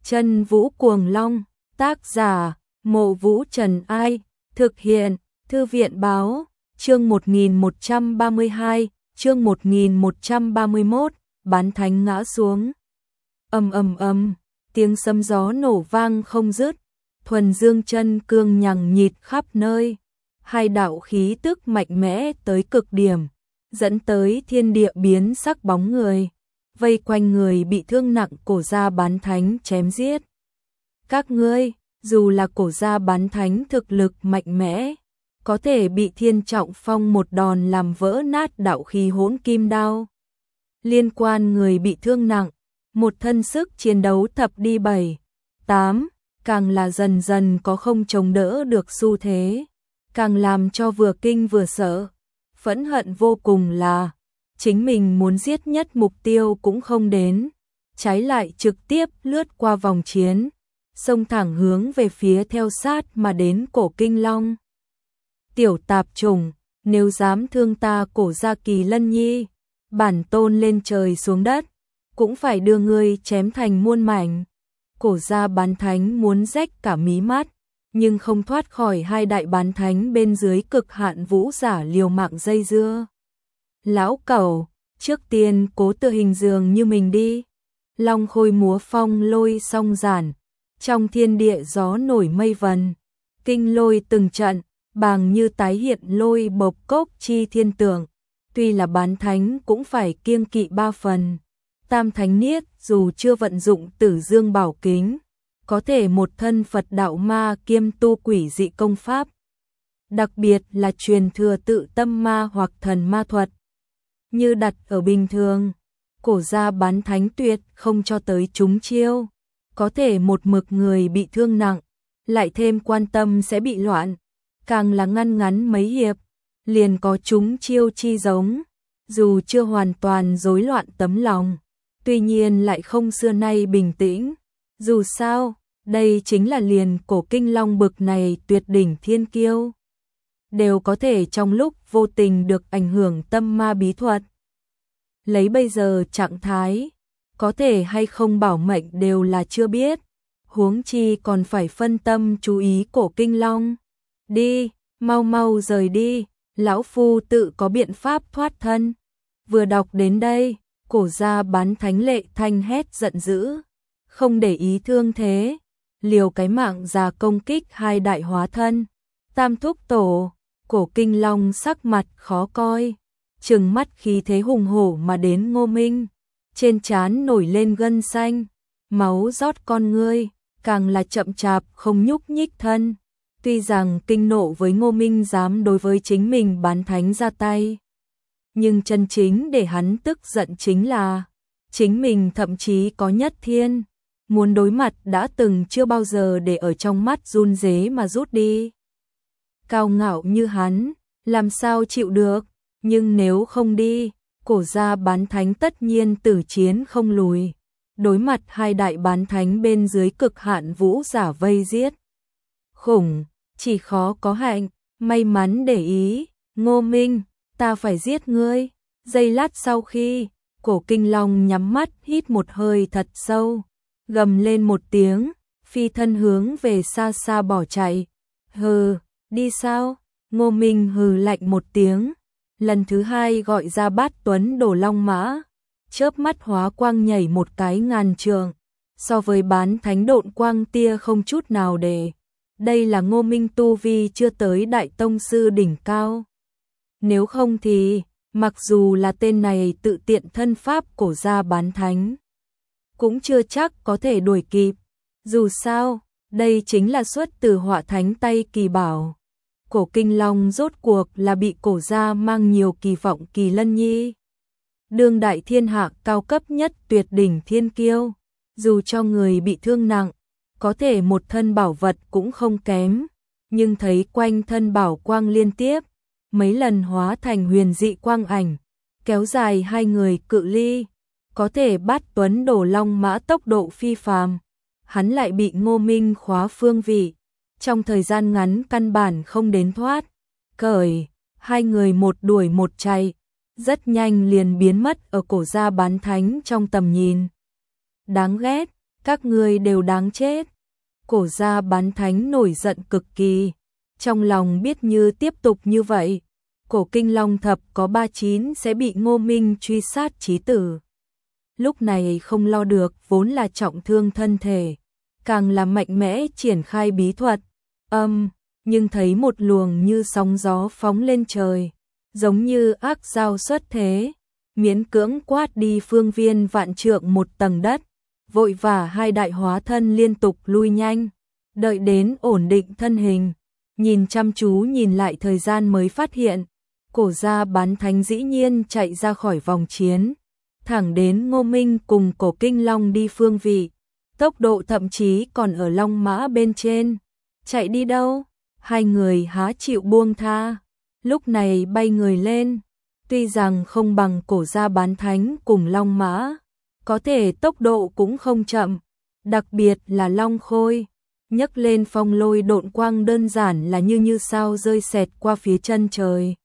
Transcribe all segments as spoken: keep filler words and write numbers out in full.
Chân Vũ Cuồng Long, tác giả, Mộ Vũ Trần Ai, thực hiện, Thư viện Báo, chương một nghìn một trăm ba mươi hai, chương một nghìn một trăm ba mươi mốt, bán thánh ngã xuống. Ầm ầm ầm, tiếng sấm gió nổ vang không dứt, thuần dương chân cương nhằng nhịt khắp nơi, hai đạo khí tức mạnh mẽ tới cực điểm, dẫn tới thiên địa biến sắc bóng người, vây quanh người bị thương nặng Cổ Gia bán thánh chém giết. Các ngươi, dù là Cổ Gia bán thánh thực lực mạnh mẽ, có thể bị Thiên Trọng Phong một đòn làm vỡ nát đạo khí hỗn kim đao. Liên quan người bị thương nặng, một thân sức chiến đấu thập đi bảy, tám, càng là dần dần có không chống đỡ được xu thế, càng làm cho vừa kinh vừa sợ, phẫn hận vô cùng là chính mình muốn giết nhất mục tiêu cũng không đến, trái lại trực tiếp lướt qua vòng chiến, xông thẳng hướng về phía theo sát mà đến Cổ Kinh Long. Tiểu tạp chủng, nếu dám thương ta Cổ Gia Kỳ Lân Nhi, bản tôn lên trời xuống đất, cũng phải đưa ngươi chém thành muôn mảnh. Cổ Gia bán thánh muốn rách cả mí mắt, nhưng không thoát khỏi hai đại bán thánh bên dưới cực hạn vũ giả liều mạng dây dưa. Lão cẩu, trước tiên cố tự hình dường như mình đi. Long khôi múa phong lôi song giản, trong thiên địa gió nổi mây vần, kinh lôi từng trận, bàng như tái hiện lôi bộc cốc chi thiên tượng. Tuy là bán thánh cũng phải kiêng kỵ ba phần. Tam thánh niết dù chưa vận dụng Tử Dương Bảo Kính, có thể một thân Phật đạo ma kiêm tu quỷ dị công pháp, đặc biệt là truyền thừa tự tâm ma hoặc thần ma thuật. Như đặt ở bình thường, Cổ Gia bán thánh tuyệt không cho tới chúng chiêu, có thể một mực người bị thương nặng, lại thêm quan tâm sẽ bị loạn, càng là ngăn ngắn mấy hiệp, liền có chúng chiêu chi giống, dù chưa hoàn toàn rối loạn tấm lòng, tuy nhiên lại không xưa nay bình tĩnh. Dù sao, đây chính là liền Cổ Kinh Long bực này tuyệt đỉnh thiên kiêu, đều có thể trong lúc vô tình được ảnh hưởng tâm ma bí thuật. Lấy bây giờ trạng thái, có thể hay không bảo mệnh đều là chưa biết, huống chi còn phải phân tâm chú ý Cổ Kinh Long. Đi, mau mau rời đi, lão phu tự có biện pháp thoát thân. Vừa đọc đến đây, Cổ Gia bán thánh lệ thanh hét giận dữ, không để ý thương thế, liều cái mạng ra công kích hai đại hóa thân. Tam thúc tổ, Cổ Kinh Long sắc mặt khó coi, trừng mắt khí thế hùng hổ mà đến Ngô Minh, trên trán nổi lên gân xanh, máu rót con ngươi, càng là chậm chạp không nhúc nhích thân. Tuy rằng kinh nộ với Ngô Minh dám đối với chính mình bán thánh ra tay, nhưng chân chính để hắn tức giận chính là chính mình thậm chí có nhất thiên, muốn đối mặt đã từng chưa bao giờ để ở trong mắt run rế mà rút đi. Cao ngạo như hắn, làm sao chịu được, nhưng nếu không đi, Cổ Gia bán thánh tất nhiên tử chiến không lùi, đối mặt hai đại bán thánh bên dưới cực hạn vũ giả vây giết. Khủng, chỉ khó có hạnh, may mắn để ý, Ngô Minh, ta phải giết ngươi. Giây lát sau khi, Cổ Kinh Long nhắm mắt hít một hơi thật sâu, gầm lên một tiếng, phi thân hướng về xa xa bỏ chạy. Hừ, đi sao? Ngô Minh hừ lạnh một tiếng, lần thứ hai gọi ra Bát Tuấn Đồ Long Mã, chớp mắt hóa quang nhảy một cái ngàn trượng, so với bán thánh độn quang tia không chút nào để. Đây là Ngô Minh tu vi chưa tới đại tông sư đỉnh cao. Nếu không thì, mặc dù là tên này tự tiện thân pháp Cổ Gia bán thánh, cũng chưa chắc có thể đuổi kịp. Dù sao, đây chính là xuất từ Họa Thánh tay kỳ bảo. Cổ Kinh Long rốt cuộc là bị Cổ Gia mang nhiều kỳ vọng Kỳ Lân Nhi, đương đại thiên hạ cao cấp nhất tuyệt đỉnh thiên kiêu, dù cho người bị thương nặng, có thể một thân bảo vật cũng không kém, nhưng thấy quanh thân bảo quang liên tiếp, mấy lần hóa thành huyền dị quang ảnh, kéo dài hai người cự ly, có thể Bát Tuấn Đồ Long Mã tốc độ phi phàm, hắn lại bị Ngô Minh khóa phương vị, trong thời gian ngắn căn bản không đến thoát. Cởi, hai người một đuổi một chạy, rất nhanh liền biến mất ở Cổ Gia bán thánh trong tầm nhìn. Đáng ghét, các ngươi đều đáng chết. Cổ gia bán thánh nổi giận cực kỳ, trong lòng biết như tiếp tục như vậy, cổ kinh long thập có ba chín sẽ bị Ngô Minh truy sát chí tử. Lúc này không lo được vốn là trọng thương thân thể, càng là mạnh mẽ triển khai bí thuật, âm, nhưng thấy một luồng như sóng gió phóng lên trời, giống như ác giao xuất thế, miễn cưỡng quát đi phương viên vạn trượng một tầng đất, vội vã hai đại hóa thân liên tục lui nhanh, đợi đến ổn định thân hình, nhìn chăm chú nhìn lại thời gian mới phát hiện, cổ gia bán thánh dĩ nhiên chạy ra khỏi vòng chiến, thẳng đến Ngô Minh cùng cổ kinh long đi phương vị, tốc độ thậm chí còn ở long mã bên trên, chạy đi đâu, hai người há chịu buông tha, lúc này bay người lên, tuy rằng không bằng cổ gia bán thánh cùng long mã, có thể tốc độ cũng không chậm, đặc biệt là long khôi, nhấc lên phong lôi độn quang đơn giản là như như sao rơi xẹt qua phía chân trời.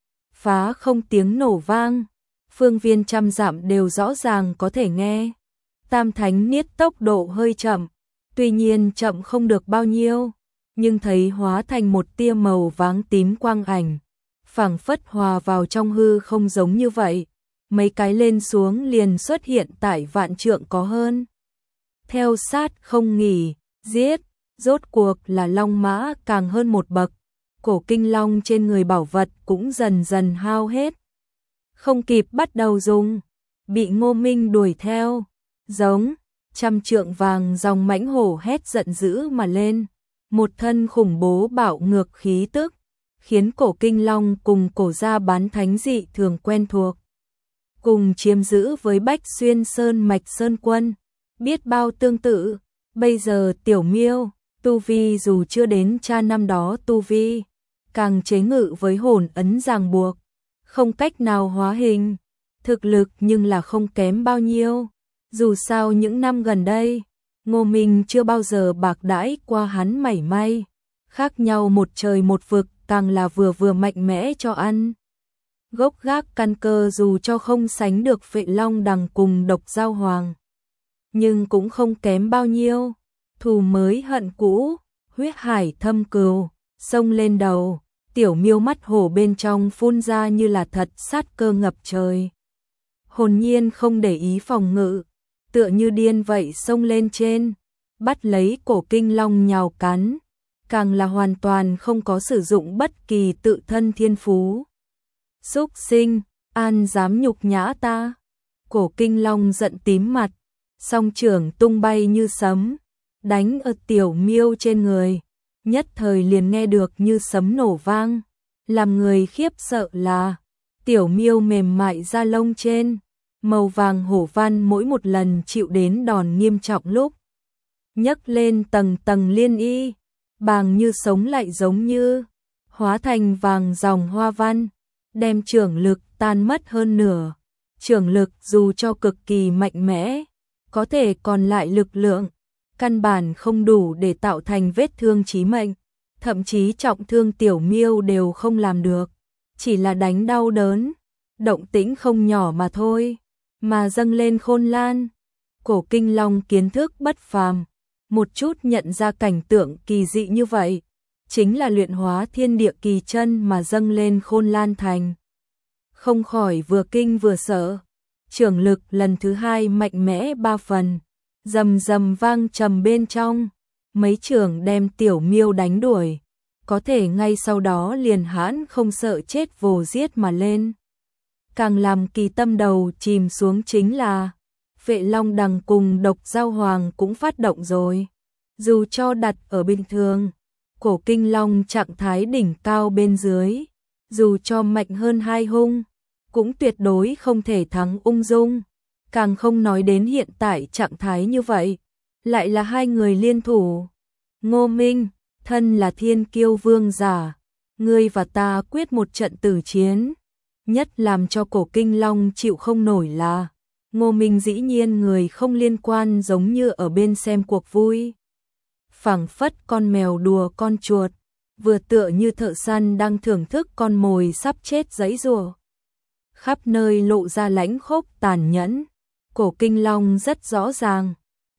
Phá không tiếng nổ vang, phương viên trăm dặm đều rõ ràng có thể nghe. Tam thánh niết tốc độ hơi chậm, tuy nhiên chậm không được bao nhiêu, nhưng thấy hóa thành một tia màu váng tím quang ảnh, phảng phất hòa vào trong hư không giống như vậy, mấy cái lên xuống liền xuất hiện tại vạn trượng có hơn. Theo sát không nghỉ, giết, rốt cuộc là long mã càng hơn một bậc, cổ kinh long trên người bảo vật cũng dần dần hao hết. Không kịp bắt đầu dùng, bị Ngô Minh đuổi theo, giống, trăm trượng vàng dòng mãnh hổ hét giận dữ mà lên, một thân khủng bố bạo ngược khí tức, khiến cổ kinh long cùng cổ gia bán thánh dị thường quen thuộc. Cùng chiếm giữ với Bách Xuyên Sơn Mạch Sơn Quân, biết bao tương tự, bây giờ tiểu miêu, tu vi dù chưa đến cha năm đó tu vi, càng chế ngự với hồn ấn ràng buộc, không cách nào hóa hình, thực lực nhưng là không kém bao nhiêu, dù sao những năm gần đây, Ngô Minh chưa bao giờ bạc đãi qua hắn mảy may, khác nhau một trời một vực, càng là vừa vừa mạnh mẽ cho ăn. Gốc gác căn cơ dù cho không sánh được Phệ Long Đằng cùng Độc Giao Hoàng, nhưng cũng không kém bao nhiêu, thù mới hận cũ, huyết hải thâm cừu, xông lên đầu, tiểu miêu mắt hổ bên trong phun ra như là thật sát cơ ngập trời. Hồn nhiên không để ý phòng ngự, tựa như điên vậy xông lên trên, bắt lấy cổ kinh long nhào cắn, càng là hoàn toàn không có sử dụng bất kỳ tự thân thiên phú. Súc sinh, an dám nhục nhã ta. Cổ kinh long giận tím mặt, song trưởng tung bay như sấm, đánh ở tiểu miêu trên người, nhất thời liền nghe được như sấm nổ vang, làm người khiếp sợ là tiểu miêu mềm mại da lông trên, màu vàng hổ văn mỗi một lần chịu đến đòn nghiêm trọng lúc nhấc lên tầng tầng liên y, bàng như sống lại giống như hóa thành vàng dòng hoa văn, đem trưởng lực tan mất hơn nửa. Trưởng lực dù cho cực kỳ mạnh mẽ, có thể còn lại lực lượng, căn bản không đủ để tạo thành vết thương chí mệnh, thậm chí trọng thương tiểu miêu đều không làm được, chỉ là đánh đau đớn, động tĩnh không nhỏ mà thôi, mà dâng lên khôn lan. Cổ kinh long kiến thức bất phàm, một chút nhận ra cảnh tượng kỳ dị như vậy, chính là luyện hóa thiên địa kỳ chân mà dâng lên khôn lan thành. Không khỏi vừa kinh vừa sợ, trưởng lực lần thứ hai mạnh mẽ ba phần, rầm rầm vang trầm bên trong, mấy trưởng đem tiểu miêu đánh đuổi, có thể ngay sau đó liền hãn không sợ chết vồ giết mà lên. Càng làm kỳ tâm đầu chìm xuống chính là Phệ Long Đằng cùng Độc Giao Hoàng cũng phát động rồi, dù cho đặt ở bình thường, cổ kinh long trạng thái đỉnh cao bên dưới, dù cho mạnh hơn hai hung, cũng tuyệt đối không thể thắng ung dung, càng không nói đến hiện tại trạng thái như vậy, lại là hai người liên thủ. Ngô Minh, thân là thiên kiêu vương giả, ngươi và ta quyết một trận tử chiến, nhất làm cho cổ kinh long chịu không nổi là Ngô Minh dĩ nhiên người không liên quan, giống như ở bên xem cuộc vui, phảng phất con mèo đùa con chuột, vừa tựa như thợ săn đang thưởng thức con mồi sắp chết giãy giụa. Khắp nơi lộ ra lãnh khốc tàn nhẫn, cổ kinh long rất rõ ràng,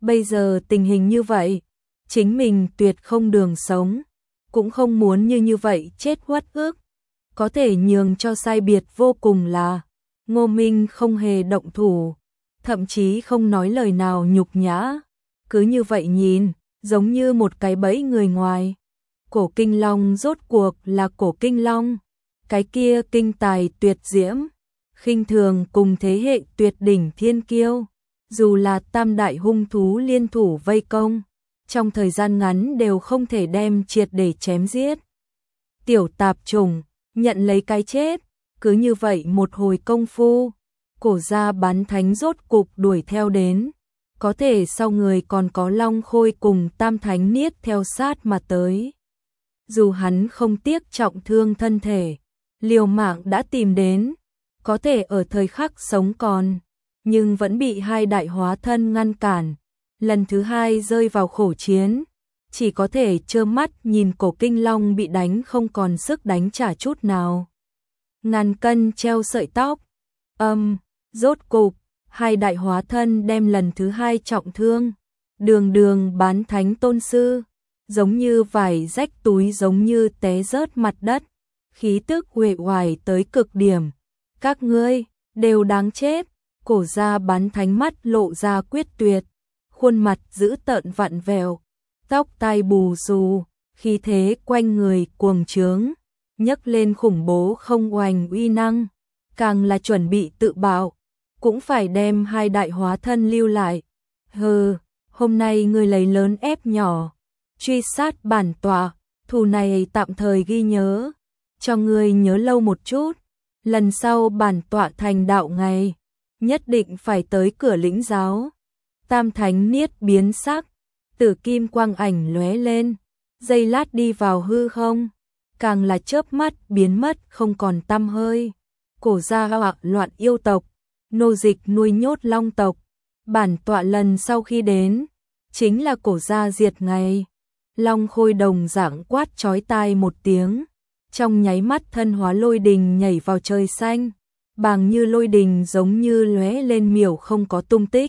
Bây giờ tình hình như vậy, chính mình tuyệt không đường sống, cũng không muốn như như vậy chết uất ức. Có thể nhường cho sai biệt vô cùng là Ngô Minh không hề động thủ, thậm chí không nói lời nào nhục nhã, cứ như vậy nhìn, giống như một cái bẫy người ngoài. Cổ Kinh Long rốt cuộc là Cổ Kinh Long, cái kia kinh tài tuyệt diễm, khinh thường cùng thế hệ tuyệt đỉnh thiên kiêu, dù là tam đại hung thú liên thủ vây công, trong thời gian ngắn đều không thể đem triệt để chém giết. Tiểu tạp chủng, nhận lấy cái chết, cứ như vậy một hồi công phu, Cổ gia bán thánh rốt cục đuổi theo đến, có thể sau người còn có Long Khôi cùng Tam Thánh Niết theo sát mà tới. Dù hắn không tiếc trọng thương thân thể, liều mạng đã tìm đến, có thể ở thời khắc sống còn, nhưng vẫn bị hai đại hóa thân ngăn cản, lần thứ hai rơi vào khổ chiến, chỉ có thể trơ mắt nhìn Cổ Kinh Long bị đánh không còn sức đánh trả chút nào. Ngàn cân treo sợi tóc, âm, rốt cục, hai đại hóa thân đem lần thứ hai trọng thương, đường đường bán thánh tôn sư, giống như vải rách túi giống như té rớt mặt đất, khí tức uể oải tới cực điểm. Các ngươi, đều đáng chết, Cổ gia bán thánh mắt lộ ra quyết tuyệt, khuôn mặt dữ tợn vặn vẹo, tóc tai bù xù, khí thế quanh người cuồng trướng, nhấc lên khủng bố không oành uy năng, càng là chuẩn bị tự bạo, cũng phải đem hai đại hóa thân lưu lại. Hừ, hôm nay ngươi lấy lớn ép nhỏ, truy sát bản tọa, thù này tạm thời ghi nhớ, cho ngươi nhớ lâu một chút, lần sau bản tọa thành đạo ngày, nhất định phải tới cửa lĩnh giáo. Tam Thánh Niết biến sắc, tử kim quang ảnh lóe lên, giây lát đi vào hư không, càng là chớp mắt biến mất không còn tăm hơi. Cổ gia hoặc loạn yêu tộc, nô dịch nuôi nhốt long tộc, bản tọa lần sau khi đến, chính là cổ gia diệt ngày. Long Khôi đồng dạng quát chói tai một tiếng, trong nháy mắt thân hóa lôi đình nhảy vào trời xanh, bàng như lôi đình giống như lóe lên miểu không có tung tích.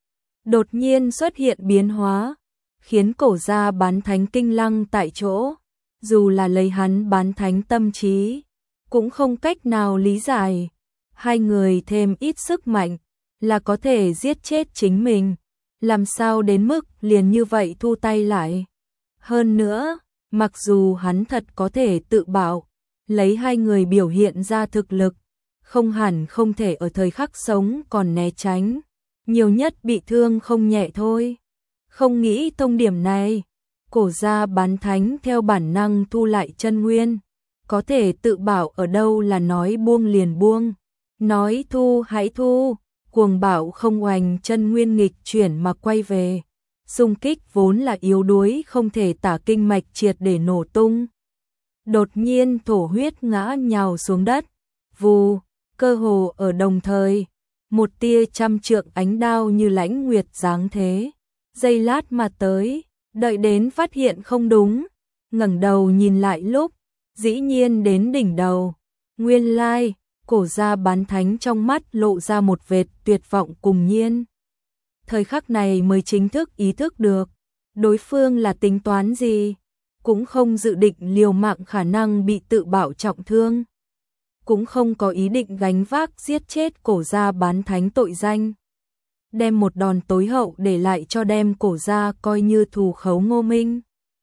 Đột nhiên xuất hiện biến hóa, khiến Cổ gia bán thánh kinh lăng tại chỗ, dù là lấy hắn bán thánh tâm trí, cũng không cách nào lý giải. Hai người thêm ít sức mạnh, là có thể giết chết chính mình, làm sao đến mức liền như vậy thu tay lại. Hơn nữa, mặc dù hắn thật có thể tự bảo, lấy hai người biểu hiện ra thực lực, không hẳn không thể ở thời khắc sống còn né tránh, nhiều nhất bị thương không nhẹ thôi. Không nghĩ thông điểm này, Cổ gia bán thánh theo bản năng thu lại chân nguyên, có thể tự bảo ở đâu là nói buông liền buông, nói thu hãy thu, cuồng bảo không oành chân nguyên nghịch chuyển mà quay về. Xung kích vốn là yếu đuối không thể tả kinh mạch triệt để nổ tung. Đột nhiên thổ huyết ngã nhào xuống đất, vù, cơ hồ ở đồng thời, một tia trăm trượng ánh đao như lãnh nguyệt dáng thế, giây lát mà tới, đợi đến phát hiện không đúng, ngẩng đầu nhìn lại lúc, dĩ nhiên đến đỉnh đầu. Nguyên lai, Cổ gia bán thánh trong mắt lộ ra một vệt tuyệt vọng cùng nhiên. Thời khắc này mới chính thức ý thức được, đối phương là tính toán gì, cũng không dự định liều mạng khả năng bị tự bạo trọng thương, cũng không có ý định gánh vác giết chết Cổ gia bán thánh tội danh, đem một đòn tối hậu để lại cho đem Cổ gia coi như thù khấu Ngô Minh.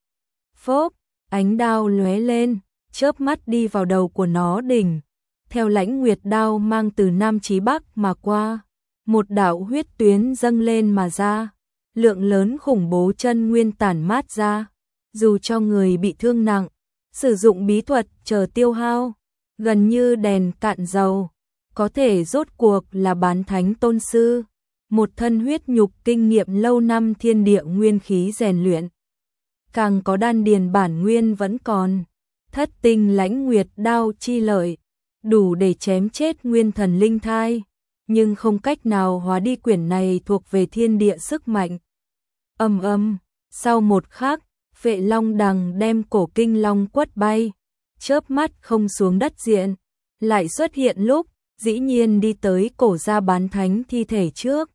Phốp, ánh đao lóe lên, chớp mắt đi vào đầu của nó đỉnh, theo lãnh nguyệt đao mang từ Nam chí Bắc mà qua, một đạo huyết tuyến dâng lên mà ra, lượng lớn khủng bố chân nguyên tản mát ra, dù cho người bị thương nặng, sử dụng bí thuật chờ tiêu hao, gần như đèn cạn dầu, có thể rốt cuộc là bán thánh tôn sư, một thân huyết nhục kinh nghiệm lâu năm thiên địa nguyên khí rèn luyện, càng có đan điền bản nguyên vẫn còn, thất tinh lãnh nguyệt đao chi lợi, đủ để chém chết nguyên thần linh thai, nhưng không cách nào hóa đi quyển này thuộc về thiên địa sức mạnh. Âm âm, sau một khắc, Vệ Long Đằng đem Cổ Kinh Long quất bay, chớp mắt không xuống đất diện, lại xuất hiện lúc, dĩ nhiên đi tới Cổ gia bán thánh thi thể trước,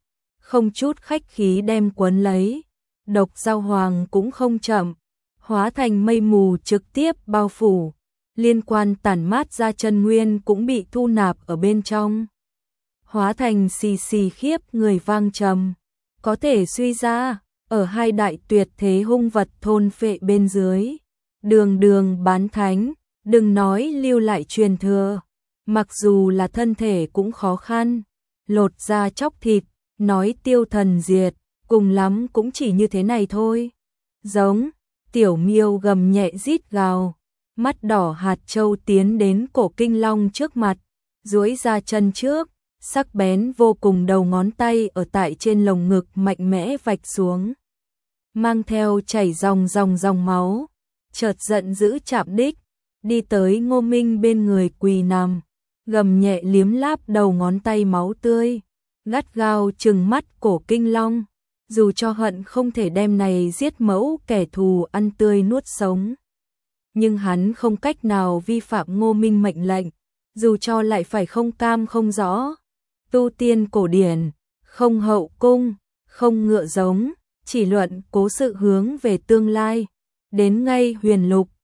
không chút khách khí đem quấn lấy. Độc Dao Hoàng cũng không chậm, hóa thành mây mù trực tiếp bao phủ, liên quan tản mát ra chân nguyên cũng bị thu nạp ở bên trong. Hóa thành xì xì khiếp người vang trầm, có thể suy ra, ở hai đại tuyệt thế hung vật thôn phệ bên dưới, đường đường bán thánh, đừng nói lưu lại truyền thừa, mặc dù là thân thể cũng khó khăn, lột da chóc thịt, nói tiêu thần diệt, cùng lắm cũng chỉ như thế này thôi. Giống, tiểu miêu gầm nhẹ rít gào, mắt đỏ hạt châu tiến đến cổ kinh long trước mặt, duỗi ra chân trước, sắc bén vô cùng đầu ngón tay ở tại trên lồng ngực mạnh mẽ vạch xuống, mang theo chảy dòng dòng dòng máu, chợt giận dữ chạm đích, đi tới Ngô Minh bên người quỳ nằm, gầm nhẹ liếm láp đầu ngón tay máu tươi, gắt gao trừng mắt cổ kinh long, dù cho hận không thể đem này giết mẫu kẻ thù ăn tươi nuốt sống. Nhưng hắn không cách nào vi phạm Ngô Minh mệnh lệnh, dù cho lại phải không cam không rõ. Tu tiên cổ điển, không hậu cung, không ngựa giống, chỉ luận cố sự hướng về tương lai. Đến ngay huyền lục,